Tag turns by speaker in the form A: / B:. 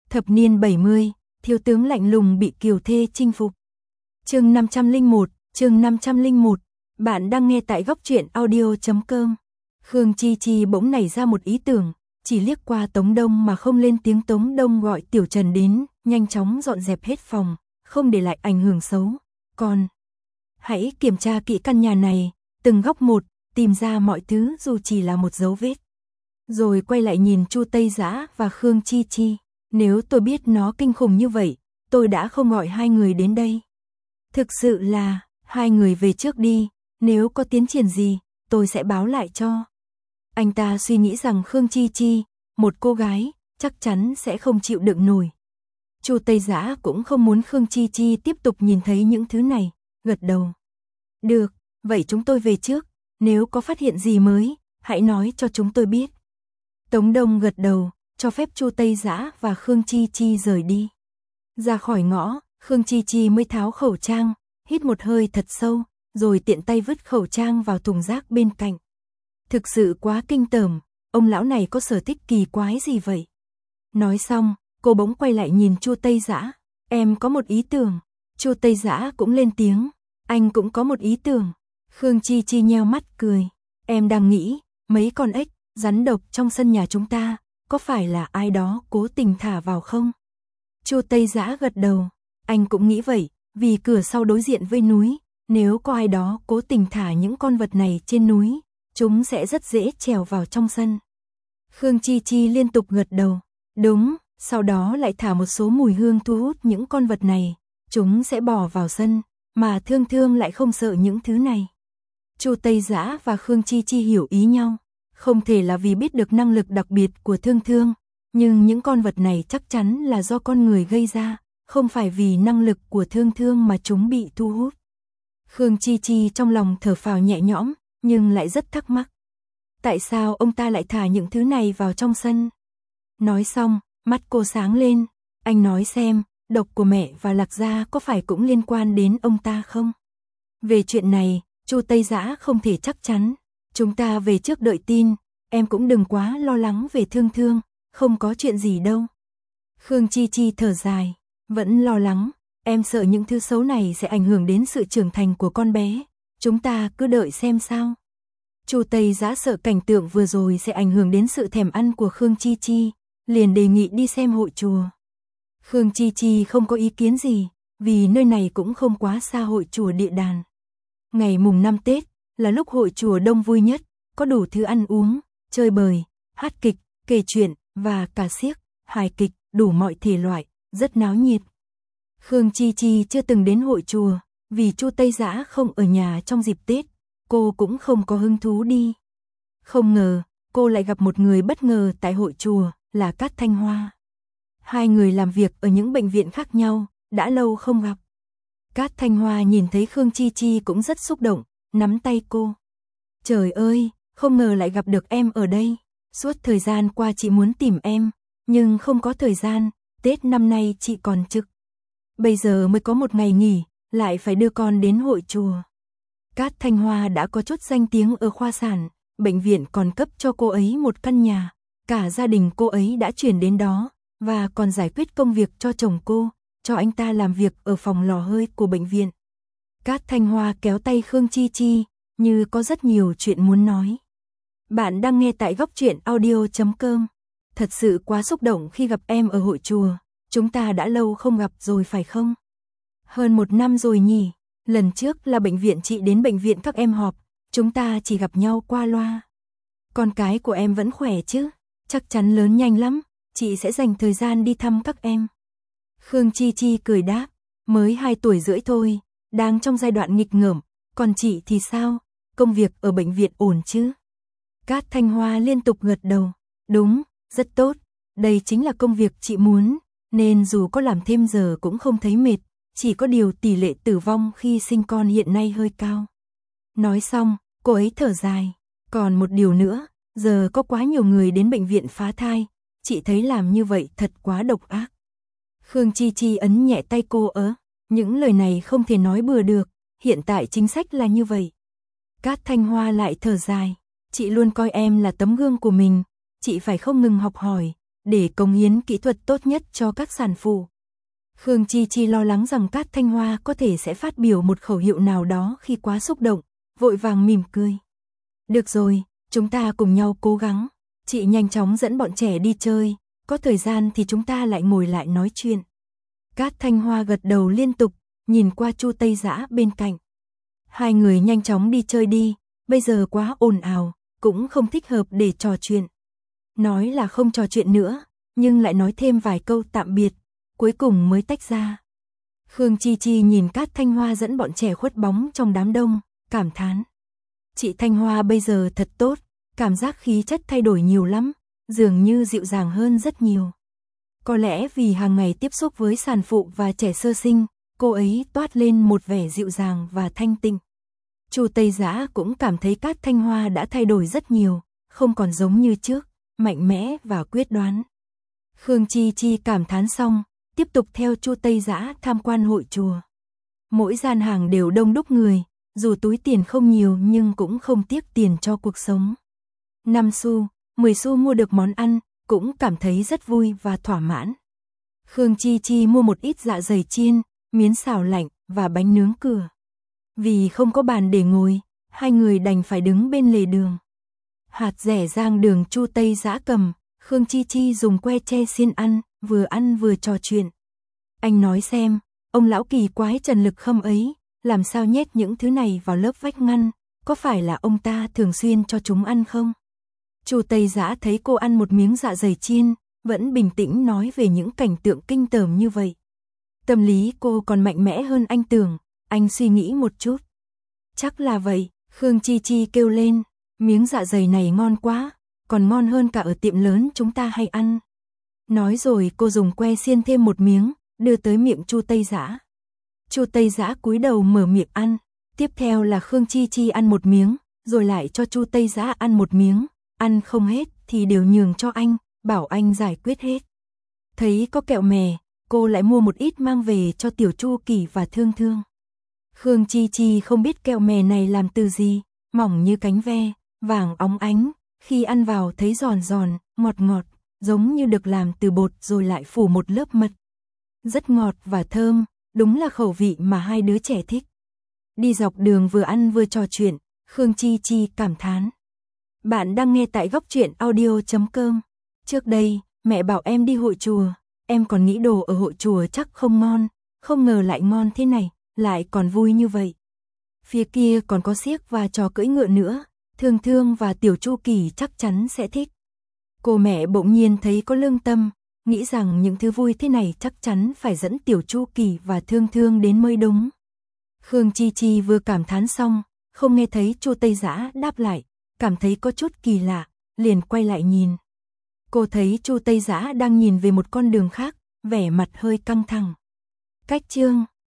A: Thập niên 70, thiếu tướng lạnh lùng bị kiều thê chinh phục. Chương 501, bạn đang nghe tại góc truyện audio.com. Khương Chi Chi bỗng nảy ra một ý tưởng, chỉ liếc qua Tống Đông mà không lên tiếng. Tống Đông gọi Tiểu Trần đến, nhanh chóng dọn dẹp hết phòng, không để lại ảnh hưởng xấu. Còn hãy kiểm tra kỹ căn nhà này, từng góc một, tìm ra mọi thứ dù chỉ là một dấu vết. Rồi quay lại nhìn Chu Tây Dã và Khương Chi Chi, nếu tôi biết nó kinh khủng như vậy, tôi đã không gọi hai người đến đây. Thực sự là, hai người về trước đi, nếu có tiến triển gì, tôi sẽ báo lại cho. Anh ta suy nghĩ rằng Khương Chi Chi, một cô gái, chắc chắn sẽ không chịu đựng nổi. Chu Tây Dã cũng không muốn Khương Chi Chi tiếp tục nhìn thấy những thứ này, gật đầu. Được, vậy chúng tôi về trước, nếu có phát hiện gì mới, hãy nói cho chúng tôi biết. Tống Đông gật đầu, cho phép Chu Tây Dã và Khương Chi Chi rời đi. Ra khỏi ngõ, Khương Chi Chi mới tháo khẩu trang, hít một hơi thật sâu, rồi tiện tay vứt khẩu trang vào thùng rác bên cạnh. Thực sự quá kinh tởm, ông lão này có sở thích kỳ quái gì vậy? Nói xong, cô bỗng quay lại nhìn Chu Tây Dã, em có một ý tưởng. Chu Tây Dã cũng lên tiếng, anh cũng có một ý tưởng. Khương Chi Chi nheo mắt cười, em đang nghĩ, mấy con ếch, rắn độc trong sân nhà chúng ta, có phải là ai đó cố tình thả vào không? Chu Tây Dã gật đầu, anh cũng nghĩ vậy, vì cửa sau đối diện với núi, nếu có ai đó cố tình thả những con vật này trên núi, chúng sẽ rất dễ trèo vào trong sân. Khương Chi Chi liên tục gật đầu, đúng, sau đó lại thả một số mùi hương thu hút những con vật này, chúng sẽ bò vào sân, mà Thương Thương lại không sợ những thứ này. Chu Tây Dã và Khương Chi Chi hiểu ý nhau, không thể là vì biết được năng lực đặc biệt của Thương Thương, nhưng những con vật này chắc chắn là do con người gây ra, không phải vì năng lực của Thương Thương mà chúng bị thu hút. Khương Chi Chi trong lòng thở phào nhẹ nhõm, nhưng lại rất thắc mắc. Tại sao ông ta lại thả những thứ này vào trong sân? Nói xong, mắt cô sáng lên, anh nói xem, độc của mẹ và Lạc Gia có phải cũng liên quan đến ông ta không? Về chuyện này, Chu Tây Dã không thể chắc chắn, chúng ta về trước đợi tin, em cũng đừng quá lo lắng về Thương Thương, không có chuyện gì đâu. Khương Chi Chi thở dài, vẫn lo lắng, em sợ những thứ xấu này sẽ ảnh hưởng đến sự trưởng thành của con bé, chúng ta cứ đợi xem sao. Chu Tây Dã sợ cảnh tượng vừa rồi sẽ ảnh hưởng đến sự thèm ăn của Khương Chi Chi, liền đề nghị đi xem hội chùa. Khương Chi Chi không có ý kiến gì, vì nơi này cũng không quá xa hội chùa Địa Đàn. Ngày mùng 5 Tết là lúc hội chùa đông vui nhất, có đủ thứ ăn uống, chơi bời, hát kịch, kể chuyện và cả xiếc, hài kịch, đủ mọi thể loại, rất náo nhiệt. Khương Chi Chi chưa từng đến hội chùa, vì Chu Tây Dã không ở nhà trong dịp Tết, cô cũng không có hứng thú đi. Không ngờ, cô lại gặp một người bất ngờ tại hội chùa, là Cát Thanh Hoa. Hai người làm việc ở những bệnh viện khác nhau, đã lâu không gặp. Cát Thanh Hoa nhìn thấy Khương Chi Chi cũng rất xúc động, nắm tay cô. Trời ơi, không ngờ lại gặp được em ở đây. Suốt thời gian qua chị muốn tìm em, nhưng không có thời gian, Tết năm nay chị còn trực. Bây giờ mới có một ngày nghỉ, lại phải đưa con đến hội chùa. Cát Thanh Hoa đã có chút danh tiếng ở khoa sản, bệnh viện còn cấp cho cô ấy một căn nhà, cả gia đình cô ấy đã chuyển đến đó, và còn giải quyết công việc cho chồng cô, cho anh ta làm việc ở phòng lò hơi của bệnh viện. Cát Thanh Hoa kéo tay Khương Chi Chi, như có rất nhiều chuyện muốn nói. Bạn đang nghe tại góc truyện audio.com. Thật sự quá xúc động khi gặp em ở hội chùa, chúng ta đã lâu không gặp rồi phải không? Hơn 1 năm rồi nhỉ, lần trước là bệnh viện chị đến bệnh viện các em họp, chúng ta chỉ gặp nhau qua loa. Con cái của em vẫn khỏe chứ? Chắc chắn lớn nhanh lắm, chị sẽ dành thời gian đi thăm các em. Khương Chi Chi cười đáp, mới 2 tuổi rưỡi thôi, đang trong giai đoạn nghịch ngợm, còn chị thì sao, công việc ở bệnh viện ổn chứ? Cát Thanh Hoa liên tục gật đầu, đúng, rất tốt, đây chính là công việc chị muốn, nên dù có làm thêm giờ cũng không thấy mệt, chỉ có điều tỷ lệ tử vong khi sinh con hiện nay hơi cao. Nói xong, cô ấy thở dài, còn một điều nữa, giờ có quá nhiều người đến bệnh viện phá thai, chị thấy làm như vậy thật quá độc ác. Khương Chi Chi ấn nhẹ tay cô, những lời này không thể nói bừa được, hiện tại chính sách là như vậy. Cát Thanh Hoa lại thở dài, chị luôn coi em là tấm gương của mình, chị phải không ngừng học hỏi, để cống hiến kỹ thuật tốt nhất cho các sản phụ. Khương Chi Chi lo lắng rằng Cát Thanh Hoa có thể sẽ phát biểu một khẩu hiệu nào đó khi quá xúc động, vội vàng mỉm cười. Được rồi, chúng ta cùng nhau cố gắng. Chị nhanh chóng dẫn bọn trẻ đi chơi, có thời gian thì chúng ta lại ngồi lại nói chuyện. Cát Thanh Hoa gật đầu liên tục, nhìn qua Chu Tây Dã bên cạnh. Hai người nhanh chóng đi chơi đi, bây giờ quá ồn ào, cũng không thích hợp để trò chuyện. Nói là không trò chuyện nữa, nhưng lại nói thêm vài câu tạm biệt, cuối cùng mới tách ra. Khương Chi Chi nhìn Cát Thanh Hoa dẫn bọn trẻ khuất bóng trong đám đông, cảm thán. Chị Thanh Hoa bây giờ thật tốt, cảm giác khí chất thay đổi nhiều lắm, dường như dịu dàng hơn rất nhiều. Có lẽ vì hàng ngày tiếp xúc với sản phụ và trẻ sơ sinh, cô ấy toát lên một vẻ dịu dàng và thanh tịnh. Chu Tây Dã cũng cảm thấy Cát Thanh Hoa đã thay đổi rất nhiều, không còn giống như trước, mạnh mẽ và quyết đoán. Khương Chi Chi cảm thán xong, tiếp tục theo Chu Tây Dã tham quan hội chùa. Mỗi gian hàng đều đông đúc người, dù túi tiền không nhiều nhưng cũng không tiếc tiền cho cuộc sống. 5 xu, 10 xu mua được món ăn, cũng cảm thấy rất vui và thỏa mãn. Khương Chi Chi mua một ít dạ dày chiên, miến xào lạnh và bánh nướng cửa. Vì không có bàn để ngồi, hai người đành phải đứng bên lề đường. Hạt rẻ rang đường Chu Tây Dã cầm, Khương Chi Chi dùng que tre xiên ăn vừa trò chuyện. Anh nói xem, ông lão kỳ quái Trần Lực Khâm ấy, làm sao nhét những thứ này vào lớp vách ngăn, có phải là ông ta thường xuyên cho chúng ăn không? Chu Tây Dã thấy cô ăn một miếng dạ dày chiên, vẫn bình tĩnh nói về những cảnh tượng kinh tởm như vậy. Tâm lý cô còn mạnh mẽ hơn anh tưởng, anh suy nghĩ một chút. Chắc là vậy, Khương Chi Chi kêu lên, miếng dạ dày này ngon quá, còn ngon hơn cả ở tiệm lớn chúng ta hay ăn. Nói rồi cô dùng que xiên thêm một miếng, đưa tới miệng Chu Tây Dã. Chu Tây Dã cúi đầu mở miệng ăn, tiếp theo là Khương Chi Chi ăn một miếng, rồi lại cho Chu Tây Dã ăn một miếng, ăn không hết thì đều nhường cho anh, bảo anh giải quyết hết. Thấy có kẹo mè, cô lại mua một ít mang về cho Tiểu Chu Kỳ và Thương Thương. Khương Chi Chi không biết kẹo mè này làm từ gì, mỏng như cánh ve, vàng óng ánh, khi ăn vào thấy giòn giòn, ngọt ngọt, giống như được làm từ bột rồi lại phủ một lớp mật. Rất ngọt và thơm, đúng là khẩu vị mà hai đứa trẻ thích. Đi dọc đường vừa ăn vừa trò chuyện, Khương Chi Chi cảm thán. Bạn đang nghe tại Góc Truyện Audio.com. Trước đây, mẹ bảo em đi hội chùa, em còn nghĩ đồ ở hội chùa chắc không ngon, không ngờ lại ngon thế này, lại còn vui như vậy. Phía kia còn có xiếc và trò cưỡi ngựa nữa, Thương Thương và Tiểu Chu Kỳ chắc chắn sẽ thích. Cô mẹ bỗng nhiên thấy có lương tâm, nghĩ rằng những thứ vui thế này chắc chắn phải dẫn Tiểu Chu Kỳ và Thương Thương đến mới đúng. Khương Chi Chi vừa cảm thán xong, không nghe thấy Chu Tây Dã đáp lại, cảm thấy có chút kỳ lạ, liền quay lại nhìn. Cô thấy Chu Tây Dã đang nhìn về một con đường khác, vẻ mặt hơi căng thẳng. Cách chương